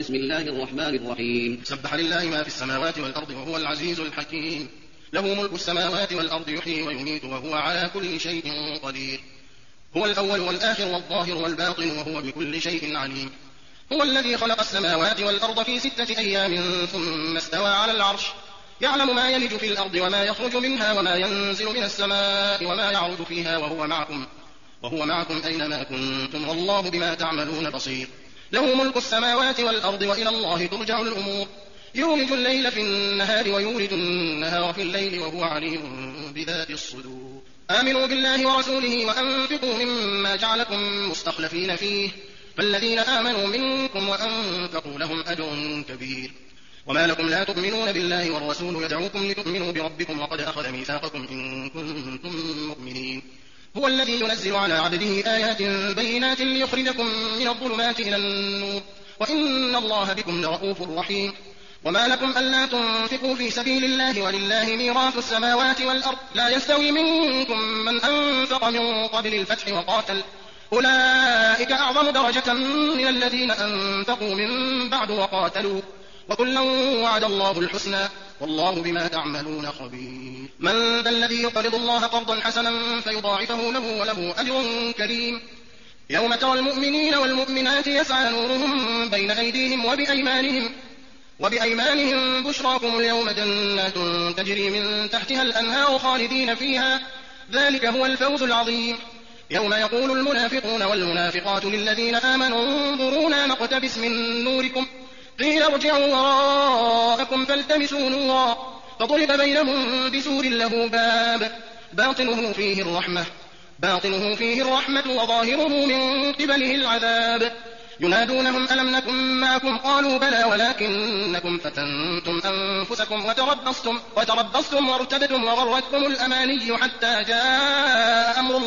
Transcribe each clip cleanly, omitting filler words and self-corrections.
بسم الله الرحمن الرحيم. سبح لله ما في السماوات والأرض وهو العزيز الحكيم. له ملك السماوات والأرض يحيي ويميت وهو على كل شيء قدير. هو الأول والآخر والظاهر والباطن وهو بكل شيء عليم. هو الذي خلق السماوات والأرض في 6 أيام ثم استوى على العرش يعلم ما يلج في الأرض وما يخرج منها وما ينزل من السماء وما يعرج فيها وهو معكم أينما كنتم والله بما تعملون بصير. له ملك السماوات والأرض وإلى الله ترجع الأمور. يولج الليل في النهار ويولج النهار في الليل وهو عليم بذات الصدور. آمنوا بالله ورسوله وأنفقوا مما جعلكم مستخلفين فيه فالذين آمنوا منكم وأنفقوا لهم أجر كبير. وما لكم لا تؤمنون بالله والرسول يدعوكم لتؤمنوا بربكم وقد أخذ ميثاقكم إن كنتم مؤمنين. هو الذي ينزل على عبده آيات بينات ليخرجكم من الظلمات إلى النور وإن الله بكم لرؤوف رحيم. وما لكم ألا تنفقوا في سبيل الله ولله ميراث السماوات والأرض لا يستوي منكم من أنفق من قبل الفتح وقاتل أولئك أعظم درجة من الذين أنفقوا من بعد وقاتلوا وكلا وعد الله الحسنى والله بما تعملون خبير. من ذا الذي يقرض الله قرضا حسنا فيضاعفه له وله أجر كريم. يوم ترى المؤمنين والمؤمنات يسعى نورهم بين أيديهم وبأيمانهم بشراكم اليوم جنات تجري من تحتها الأنهار خالدين فيها ذلك هو الفوز العظيم. يوم يقول المنافقون والمنافقات للذين آمنوا انظرونا نقتبس من نوركم قيل ارجعوا وراءكم فالتمسوا نورا فضرب بينهم بسور له باب باطنه فيه الرحمة وظاهره من قبله العذاب. ينادونهم ألم نكن معكم قالوا بلى ولكنكم فتنتم أنفسكم وتربصتم وارتبتم وغرتكم الأماني حتى جاء أمر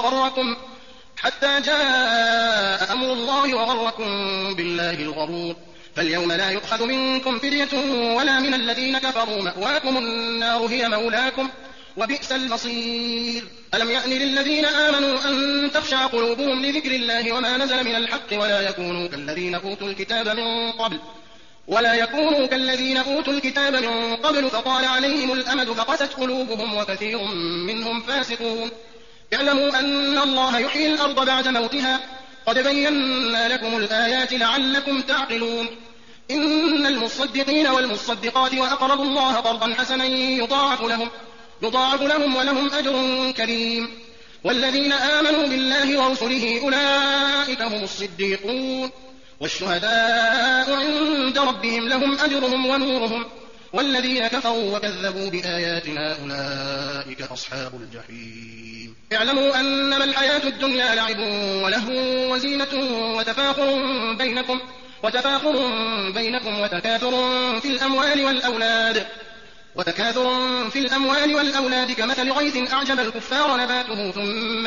الله وغركم بالله الغرور. فاليوم لا يؤخذ منكم فدية ولا من الذين كفروا مأواكم النار هي مولاكم وبئس المصير. ألم يأن للذين آمنوا أن تخشع قلوبهم لذكر الله وما نزل من الحق ولا يكونوا كالذين أوتوا الكتاب من قبل فطال عليهم الأمد فقست قلوبهم وكثير منهم فاسقون. اعلموا أن الله يحيي الأرض بعد موتها قد بينا لكم الآيات لعلكم تعقلون. إن المصدقين والمصدقات وأقرضوا الله قرضا حسنا يضاعف لهم ولهم أجر كريم. والذين آمنوا بالله ورسله أولئك هم الصديقون والشهداء عند ربهم لهم أجرهم ونورهم والذين كفروا وكذبوا بآياتنا أولئك أصحاب الجحيم. اعلموا أنما الحياة الدنيا لعب ولهو وزينة وتفاخر بينكم وتكاثر في الأموال والأولاد كمثل غيث أعجب الكفار نباته ثم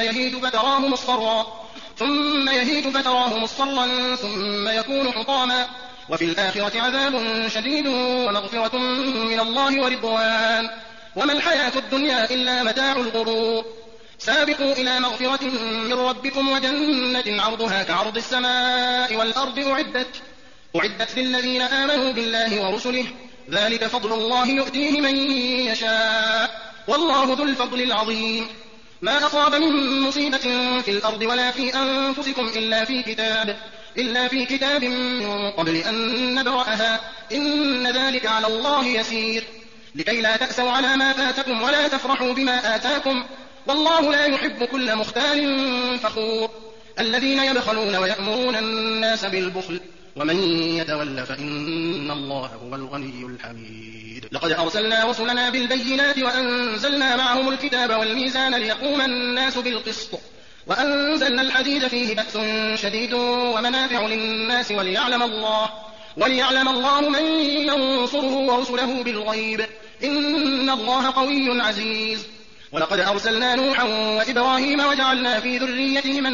يهيج فتراه مصفرا ثم يكون حطاما وفي الآخرة عذاب شديد ومغفرة من الله ورضوان وما الحياة الدنيا إلا متاع الغرور. سابقوا إلى مغفرة من ربكم وجنة عرضها كعرض السماء والأرض أعدت للذين آمنوا بالله ورسله ذلك فضل الله يؤتيه من يشاء والله ذو الفضل العظيم. ما أصاب من مصيبة في الأرض ولا في أنفسكم إلا في كتاب من قبل أن نبرأها إن ذلك على الله يسير. لكي لا تأسوا على ما فاتكم ولا تفرحوا بما آتاكم والله لا يحب كل مختال فخور. الذين يبخلون ويأمرون الناس بالبخل ومن يتول فإن الله هو الغني الحميد. لقد أرسلنا رسلنا بالبينات وأنزلنا معهم الكتاب والميزان ليقوم الناس بالقسط وأنزلنا الحديد فيه بأس شديد ومنافع للناس وليعلم الله من ينصره ورسله بالغيب إن الله قوي عزيز. ولقد أرسلنا نوحا وإبراهيم وجعلنا في ذريتهما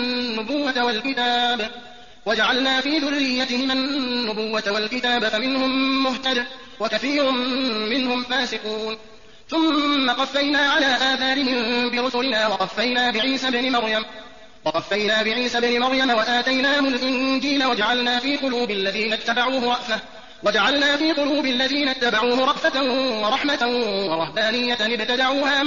النبوة والكتاب فمنهم مهتد وكثير منهم فاسقون. ثم قفينا على آثارهم برسلنا وقفينا بعيسى ابن مريم وقفينا بعيسى بن مريم وآتيناه الإنجيل وجعلنا في قلوب الذين اتبعوه رأفة ورحمة ورهبانية ابتدعوها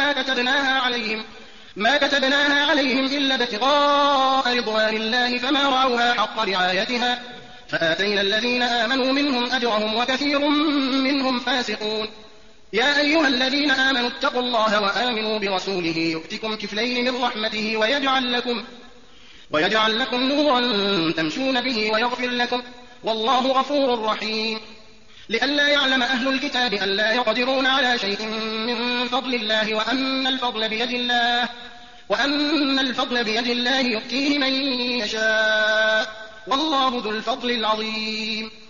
ما كتبناها عليهم إلا ابتغاء رضوان الله فما رعوها حق رعايتها فآتينا الذين آمنوا منهم أجرهم وكثير منهم فاسقون. يا أيها الذين آمنوا اتقوا الله وآمنوا برسوله يؤتكم كفلين من رحمته ويجعل لكم نورا تمشون به ويغفر لكم والله غفور رحيم. لئلا يعلم أهل الكتاب ألا يقدرون على شيء من فضل الله وأن الفضل بيد الله يؤتيه من يشاء والله ذو الفضل العظيم.